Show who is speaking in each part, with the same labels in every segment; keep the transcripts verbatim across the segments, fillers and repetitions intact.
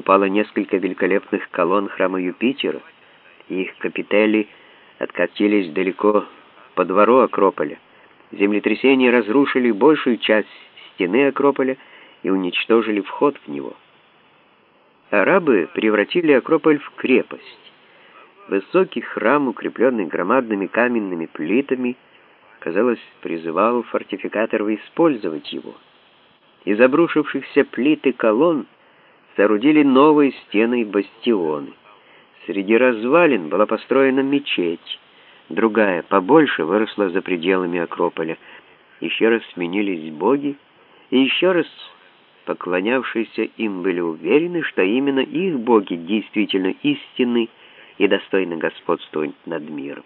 Speaker 1: упало несколько великолепных колонн храма Юпитера, и их капители откатились далеко по двору Акрополя. Землетрясения разрушили большую часть стены Акрополя и уничтожили вход в него. Арабы превратили Акрополь в крепость. Высокий храм, укрепленный громадными каменными плитами, казалось, призывал фортификаторов использовать его. Из обрушившихся плит и колонн соорудили новые стены и бастионы. Среди развалин была построена мечеть. Другая, побольше, выросла за пределами Акрополя. Еще раз сменились боги, и еще раз поклонявшиеся им были уверены, что именно их боги действительно истинны и достойны господствовать над миром.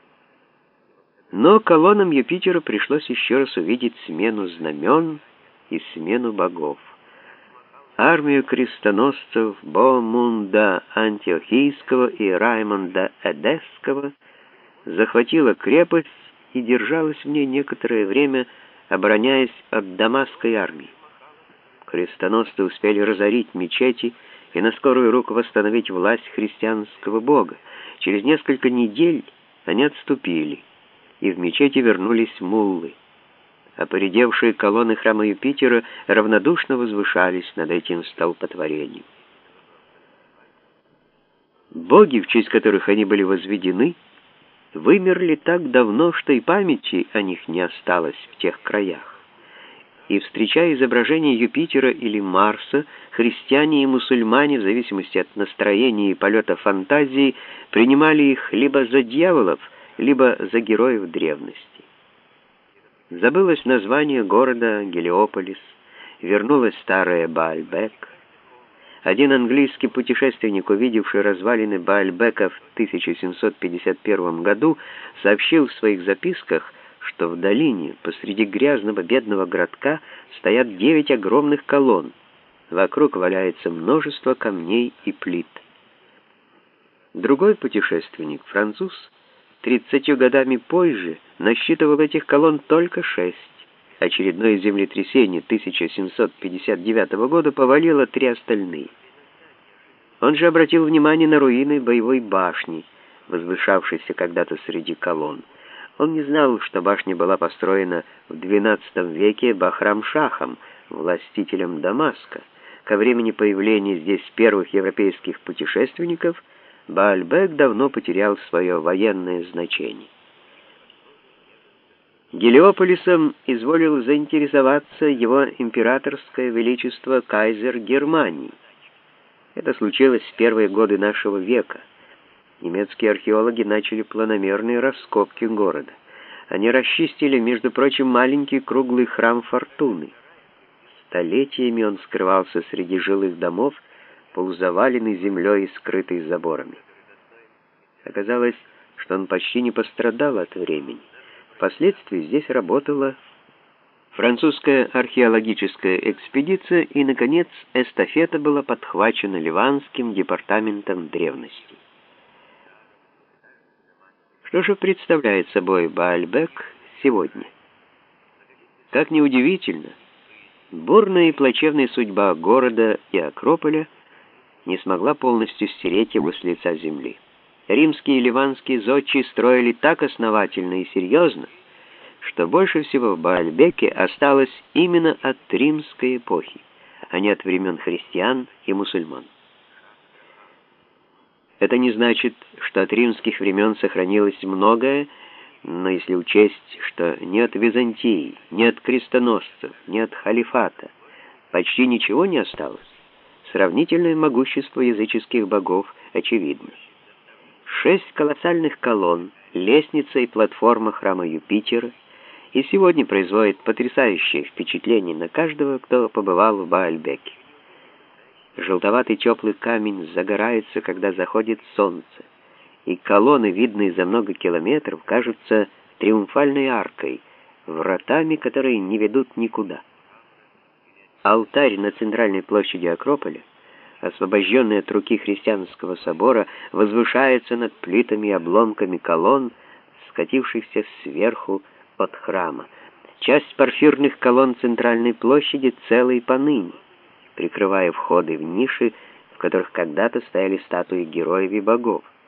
Speaker 1: Но колоннам Юпитера пришлось еще раз увидеть смену знамен и смену богов. Армию крестоносцев Боомунда Антиохийского и Раймонда Эдесского захватила крепость и держалась в ней некоторое время, обороняясь от дамасской армии. Крестоносцы успели разорить мечети и на скорую руку восстановить власть христианского бога. Через несколько недель они отступили, и в мечети вернулись муллы, а поредевшие колонны храма Юпитера равнодушно возвышались над этим столпотворением. Боги, в честь которых они были возведены, вымерли так давно, что и памяти о них не осталось в тех краях. И, встречая изображения Юпитера или Марса, христиане и мусульмане, в зависимости от настроения и полета фантазии, принимали их либо за дьяволов, либо за героев древности. Забылось название города Гелиополис, вернулась старая Баальбек. Один английский путешественник, увидевший развалины Баальбека в тысяча семьсот пятьдесят первом году, сообщил в своих записках, что в долине посреди грязного бедного городка стоят девять огромных колонн. Вокруг валяется множество камней и плит. Другой путешественник, француз, тридцатью годами позже насчитывал этих колонн только шесть. Очередное землетрясение тысяча семьсот пятьдесят девятого года повалило три остальные. Он же обратил внимание на руины боевой башни, возвышавшейся когда-то среди колонн. Он не знал, что башня была построена в двенадцатом веке Бахрам-Шахом, властителем Дамаска. Ко времени появления здесь первых европейских путешественников Баальбек давно потерял свое военное значение. Гелиополисом изволил заинтересоваться его императорское величество кайзер Германии. Это случилось в первые годы нашего века. Немецкие археологи начали планомерные раскопки города. Они расчистили, между прочим, маленький круглый храм Фортуны. Столетиями он скрывался среди жилых домов, полузаваленный землей и скрытый заборами. Оказалось, что он почти не пострадал от времени. Впоследствии здесь работала французская археологическая экспедиция, и, наконец, эстафета была подхвачена Ливанским департаментом древностей. Что же представляет собой Баальбек сегодня? Как ни удивительно, бурная и плачевная судьба города и Акрополя не смогла полностью стереть его с лица земли. Римские и ливанские зодчие строили так основательно и серьезно, что больше всего в Баальбеке осталось именно от римской эпохи, а не от времен христиан и мусульман. Это не значит, что от римских времен сохранилось многое, но если учесть, что ни от Византии, ни от крестоносцев, ни от халифата почти ничего не осталось, сравнительное могущество языческих богов очевидно. Шесть колоссальных колонн, лестница и платформа храма Юпитера и сегодня производят потрясающее впечатление на каждого, кто побывал в Баальбеке. Желтоватый теплый камень загорается, когда заходит солнце, и колонны, видные за много километров, кажутся триумфальной аркой, вратами, которые не ведут никуда. Алтарь на центральной площади Акрополя, освобожденный от руки христианского собора, возвышается над плитами и обломками колонн, скатившихся сверху от храма. Часть порфирных колонн центральной площади целой поныне, прикрывая входы в ниши, в которых когда-то стояли статуи героев и богов.